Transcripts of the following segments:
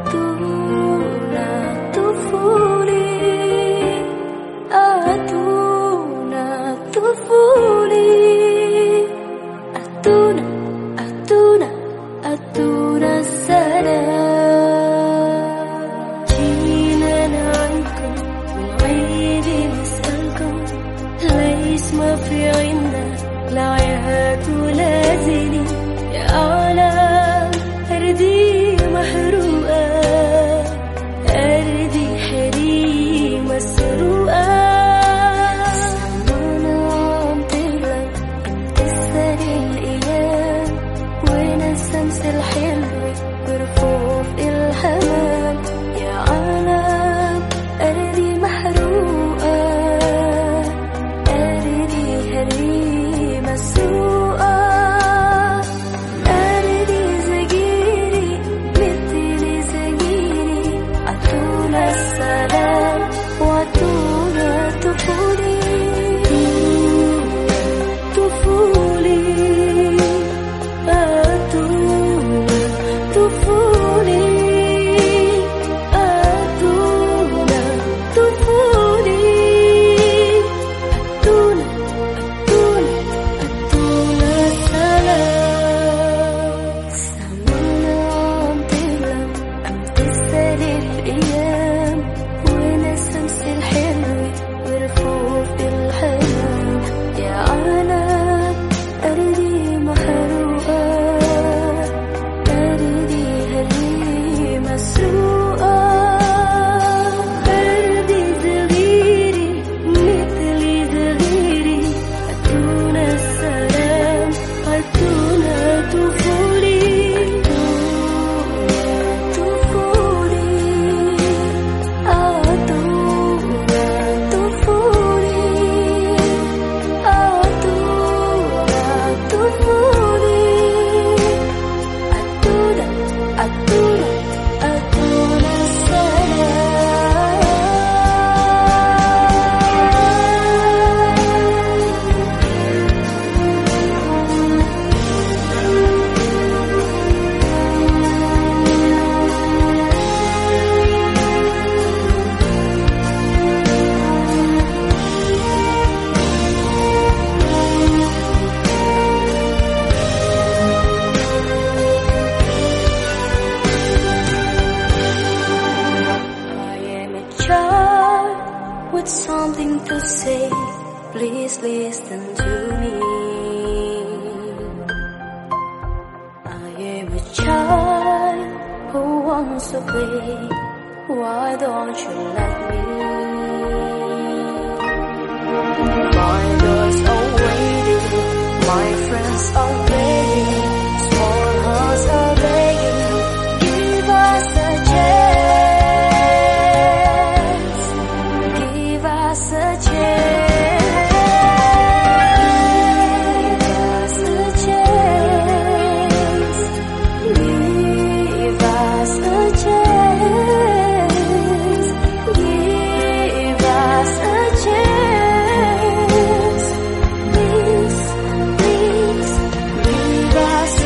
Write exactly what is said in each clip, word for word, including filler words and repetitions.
ما في عنا العيات ولازلي يا عالم أرضي محروقة، أرضي حري مسروقة. سمعنا عم تغلب تكسر الأيام وين الشمس الحلوة برفوف الحمام يا عالم أرضي محروقة، with something to say, please listen to me. I am a child who wants to play, why don't you let me? My doors are waiting, my friends are begging, small hearts are begging, give us a chance. Give us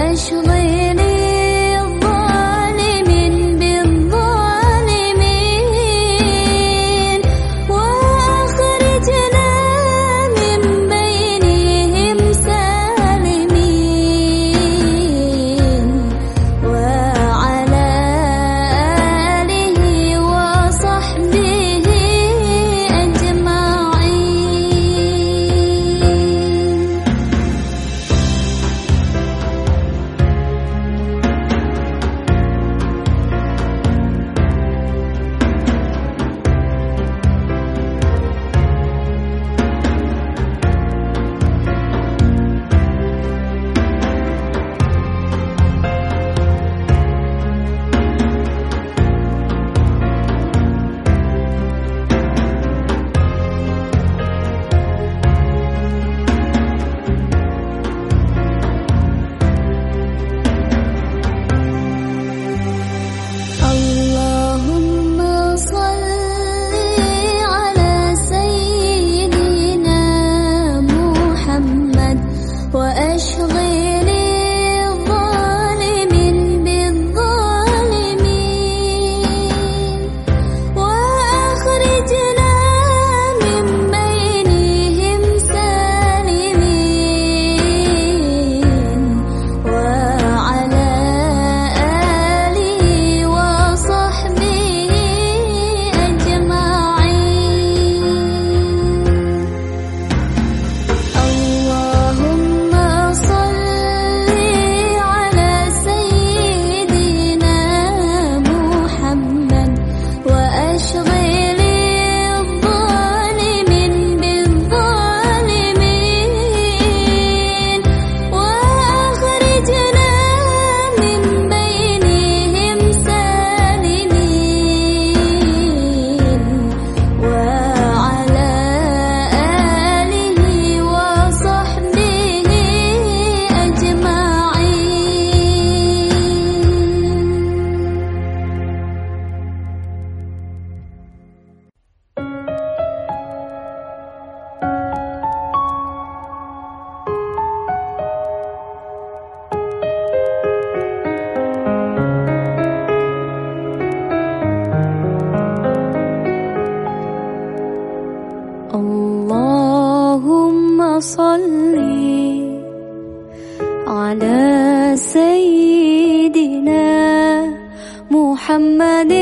محمد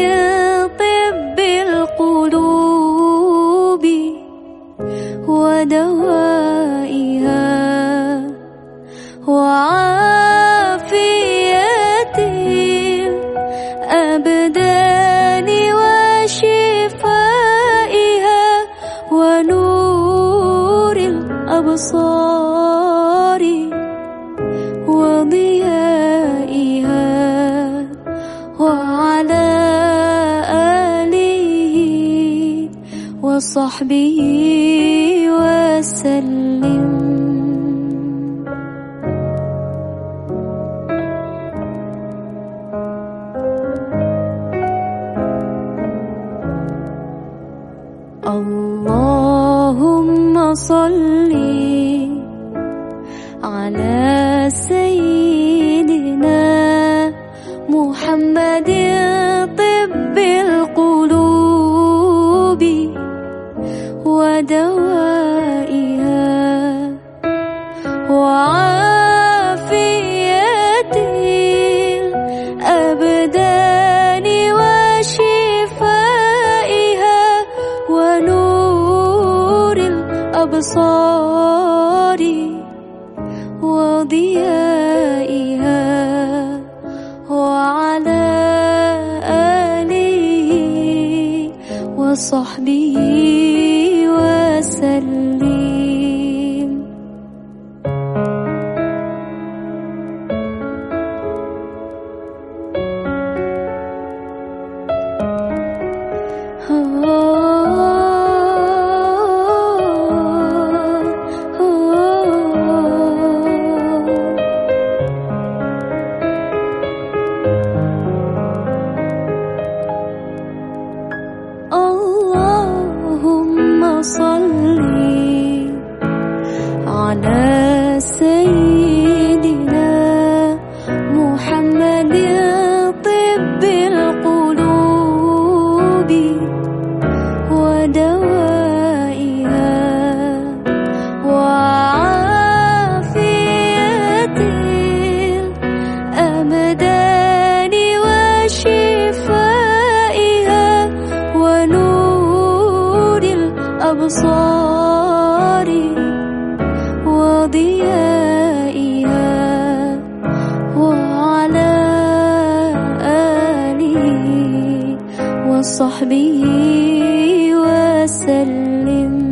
طب القلوب ودوائها وعافية الأبدان وشفائها ونور الأبصار وضيائها وعلى آله وصحبه وسلم. اللهم صل على سيدنا محمد طب القلوب ودوائها وعافية الأبدان وشفائها ونور الأبصار وضيائها وعلى آله وصحبه وسلم. وصحبه وسلم.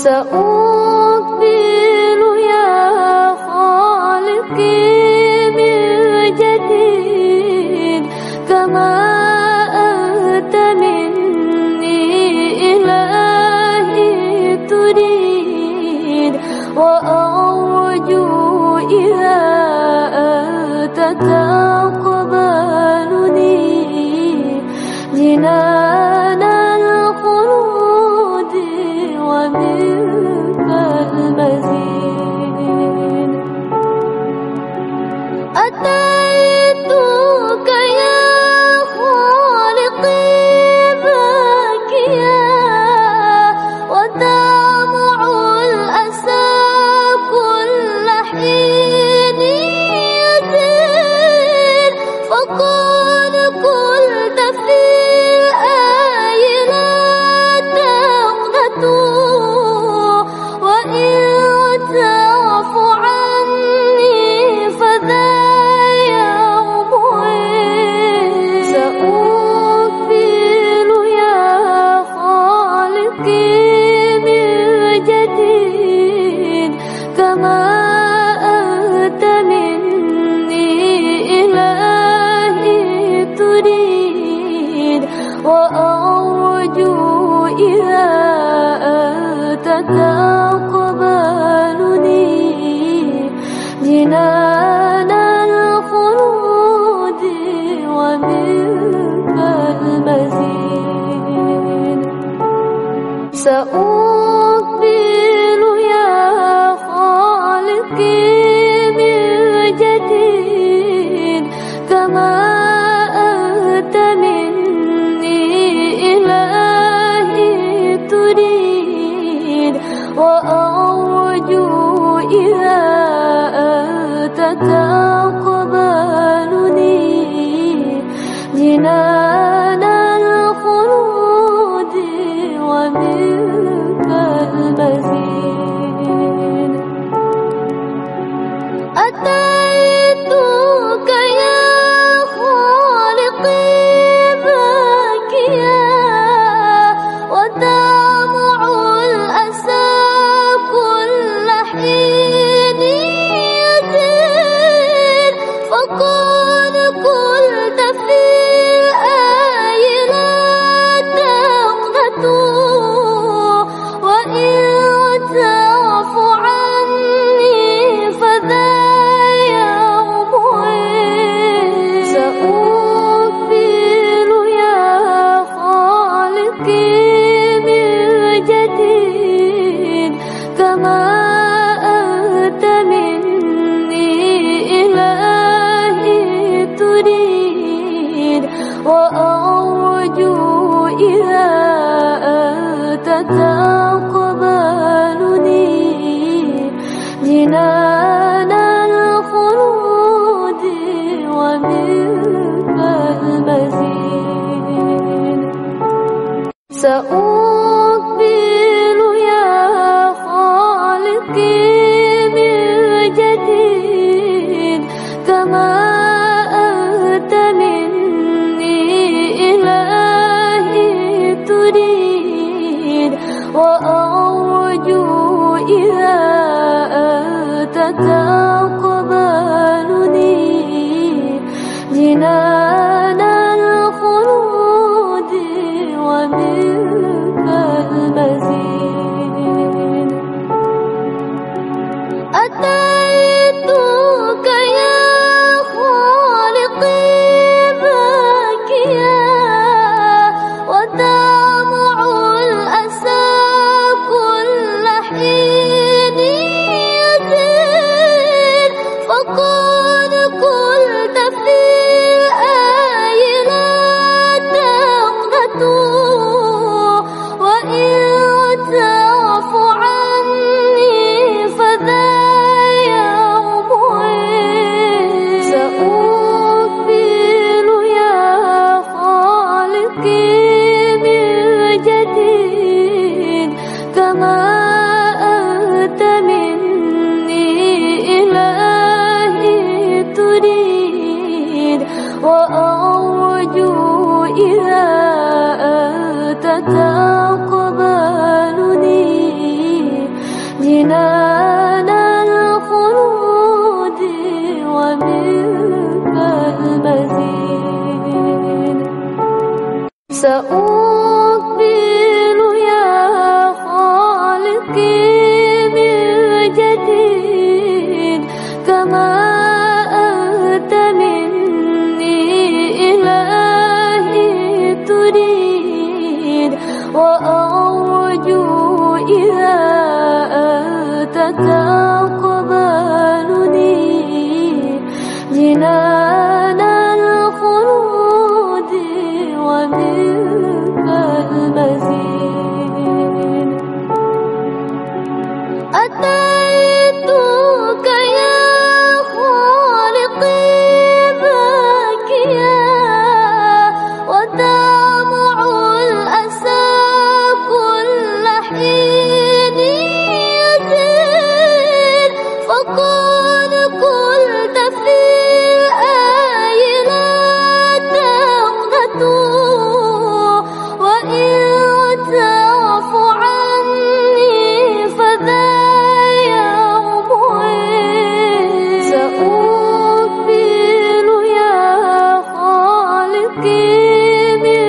سأقبل يا خالقي من جديد كما أنت مني إلهي تريد، وأرجو إذا أنت تقبلني جنان الخلود ومنك المزيد. أتيتك يا خالقي باكيا ودمع الأسى كل حين يزيد، فقد قلت في الآي لا تقنطوا، وإن تعف عني فذا يوم عيد. سأقبل يا خالقي من جديد كما أنت مني إلهي تريد، وأرجو إذا أنت تقبلني جنان الخلود ومنك المزيد. سأقبل يا خالقي من جديد كما أنت مني إلهي تريد، وأرجو إذا أنت تقبلني جنان الخلود ومنك المزيد. أتيتك يا خالقي باكيا ودمع الأسى كل حين يزيد، فقد قلت في الآي لا تقنطوا، وإن تعف عني فذا يوم عيد. سأقبل يا خالقي من جديد كما أنت مني إلهي تريد، وأرجو إذا أنت تقبلني جنان الخلود ومنك المزيد. سأقبل يا خالقي من جديد كما أنت مني إلهي تريد، وأرجو إذا أنت تقبلني جنان الخلود ومنك المزيد. سأقبل يا خالقي من جديد كما أنت مني إلهي تريد، وأرجو إذا أنت تقبلني جنان الخلود ومنك المزيد. سأقبل يا خالقي من جديد كما أنت مني إلهي تريد، وأرجو إذا أنت تقبلني جنان الخلود ومنك المزيد. أتيتك يا خالقي باكيا ودمع الأسى كل حين يزيد، فقد قلت في الآي لا تقنطوا، وإن تعف عني فذا يوم عيد. سأقبل يا خالقي من جديد كما أنت مني إلهي تريد، وأرجو إذا أنت تقبلني سأقبل يا خالقي من جديد كما أنت مني إلهي تريد، وأرجو إذا أنت تقبلني جنان الخلود ومنك المزيد. أتيتك يا خالقي باكيا ودمع الأسى كل حين يزيد، فقد قلت في الآي لا تقنطوا وإن تعف عني فذا يوم عيد. سأقبل يا خالقي من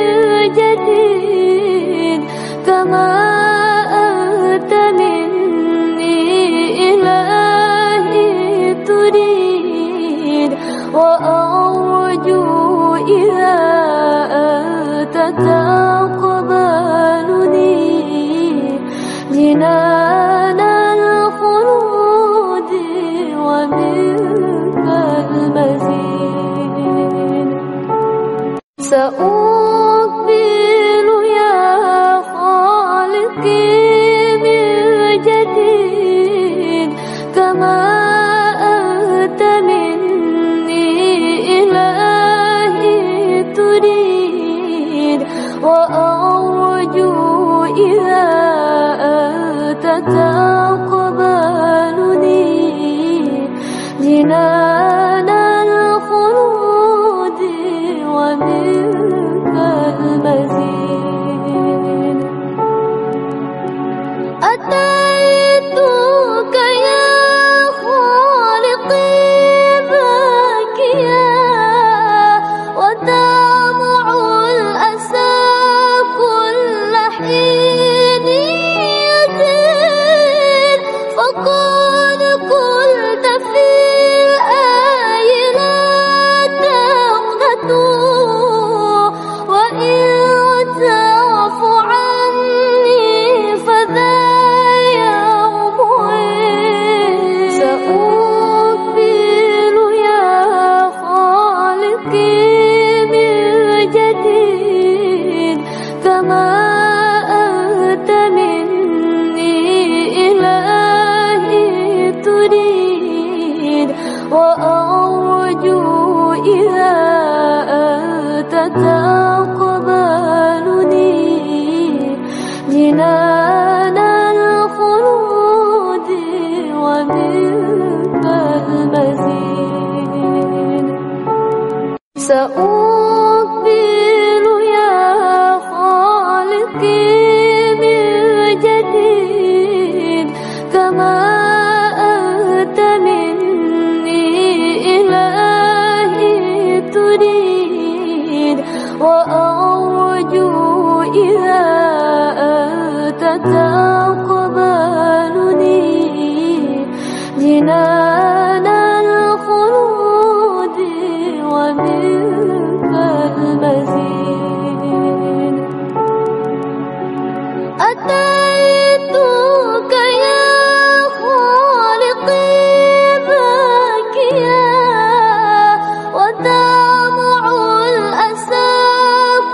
جديد كما أنت مني إلهي تريد، وأرجو إذا أنت تقبلني جنان الخلود ومنك المزيد. سأقبل يا خالقي من جديد كما أنت مني إلهي تريد، وأرجو إذا أنت تقبلني جنان الخلود ومنك المزيد. أتيتك يا خالقي باكيا ودمع الأسى كل حين يزيد، فقد قلت في الآي لا تقنطوا وإن تعف عني فذا يوم عيد. سأقبل يا خالقي من جديد كما أنت مني إلهي تريد، وأرجو إذا أنت تقبلني جنان الخلود ومنك المزيد. سأقبل يا خالقي من جديد كما أنت مني إلهي تريد، وأرجو إذا أنت تقبلني جنان الخلود ومنك المزيد. أتيتك يا خالقي باكيا ودمع الأسى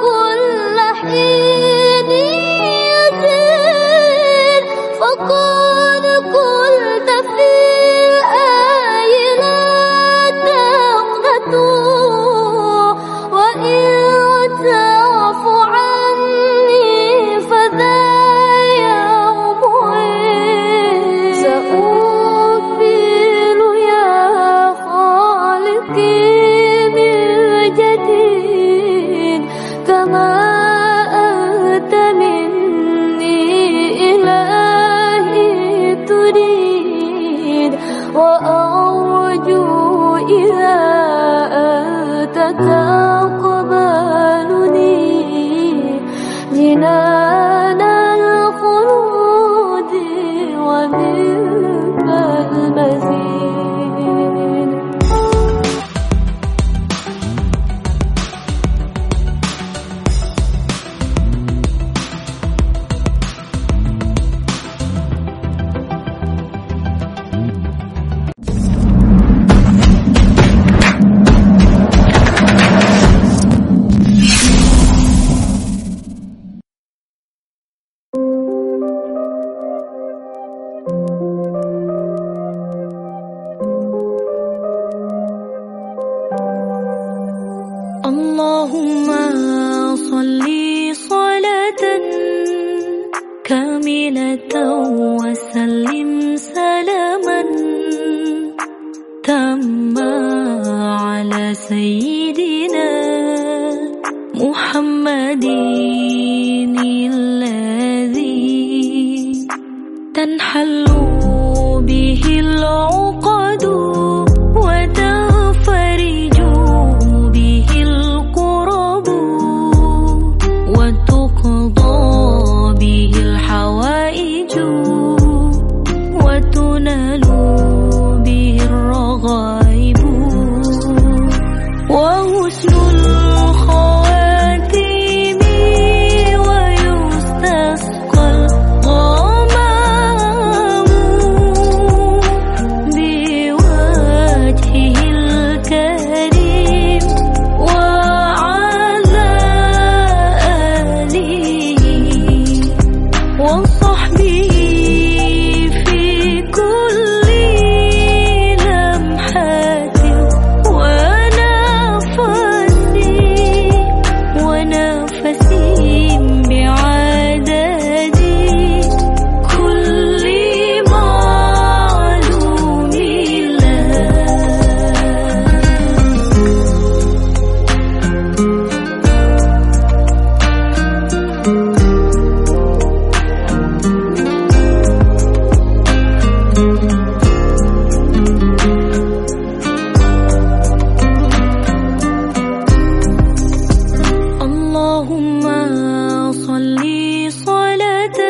اللهم صل صلاة كاملة وسلم سلاما تاما على سيدنا محمد الذي تنحل به العقد وتنفرج به الكرب وتقضى به الحوائج وتنال به الرغائب وحسن الخواتيم ويستسقى الغمام بوجهه الكريم وعلى آله وصحبه في كل لمحة ونفس ونفس بعدد كل معلوم له. اللهم صل صلاة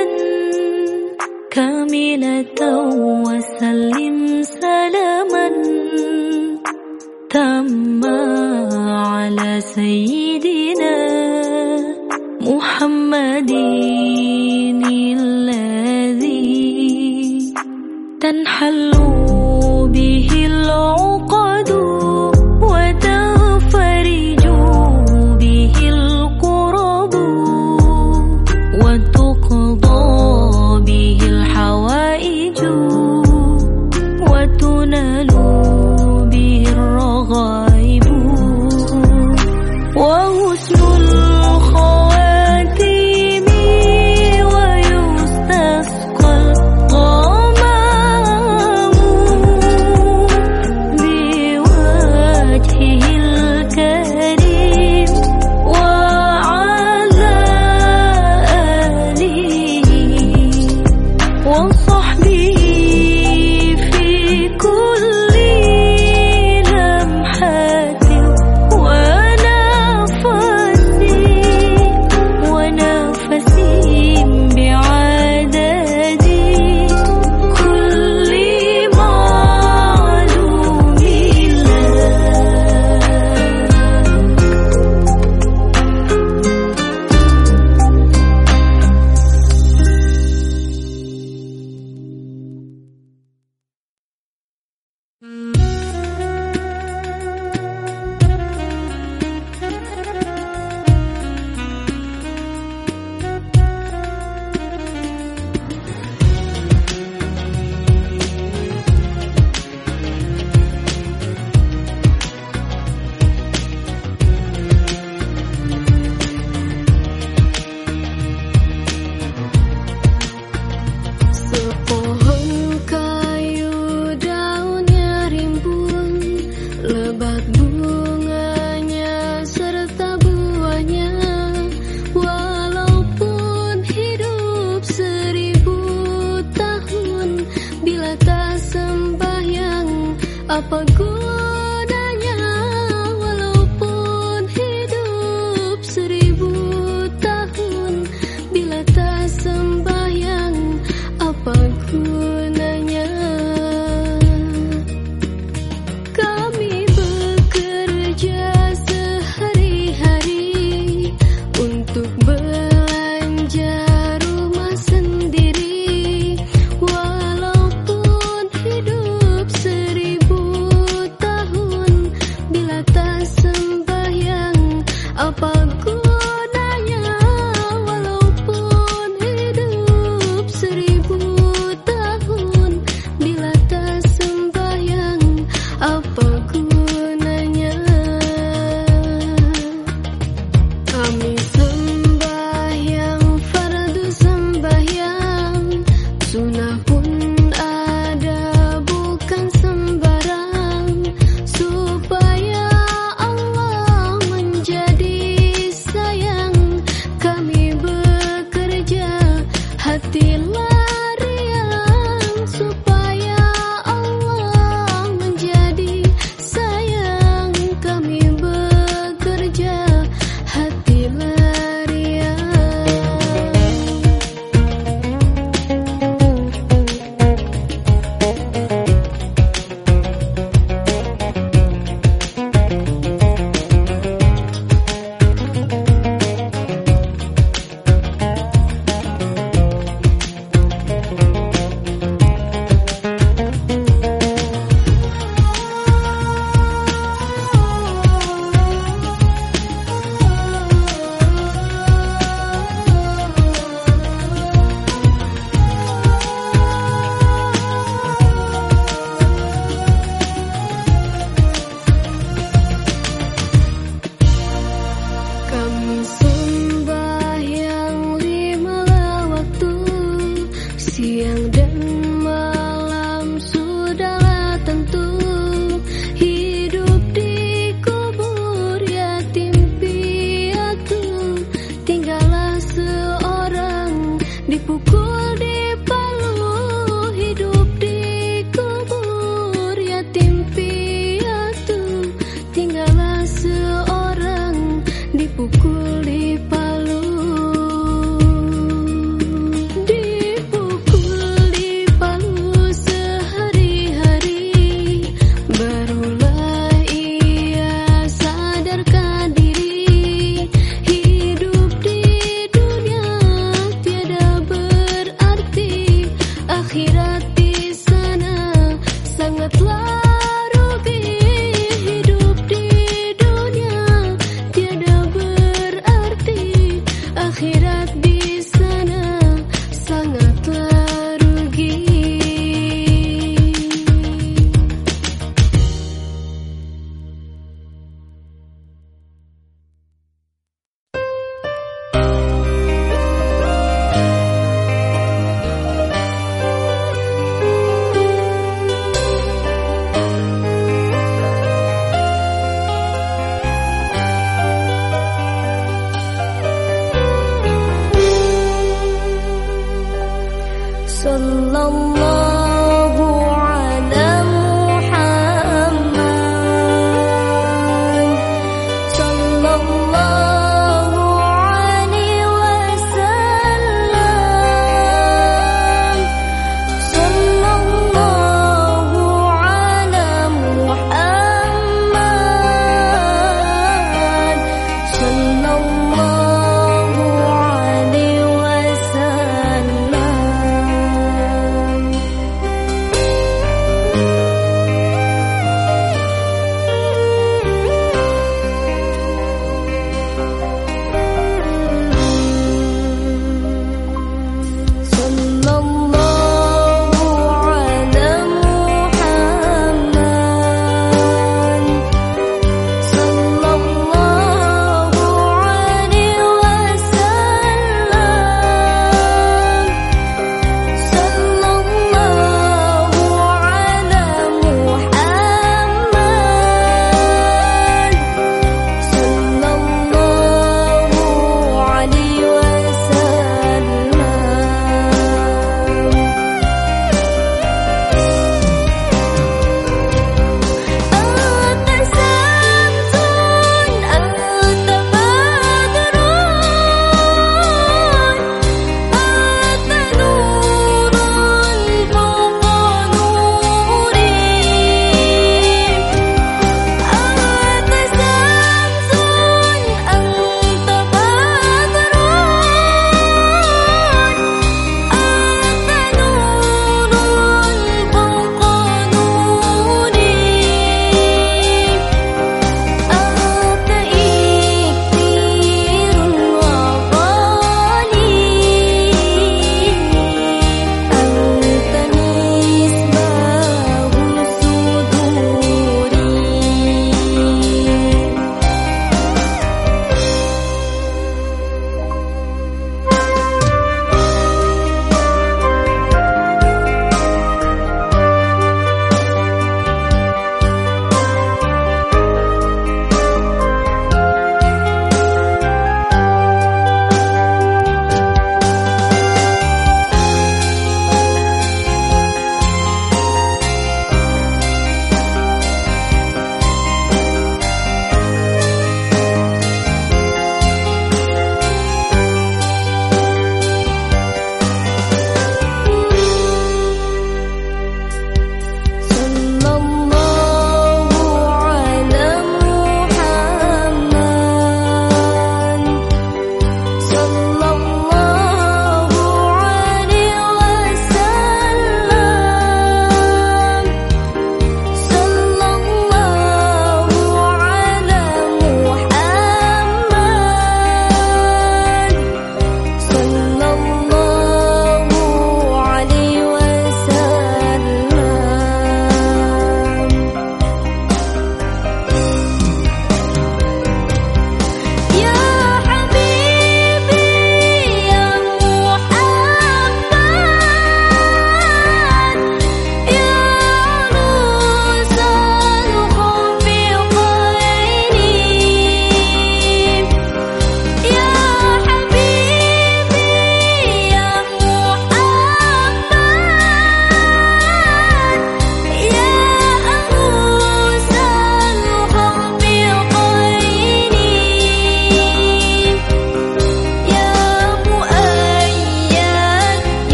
كاملة وسلم سلاما تاما على سيدنا محمد الذي تنحل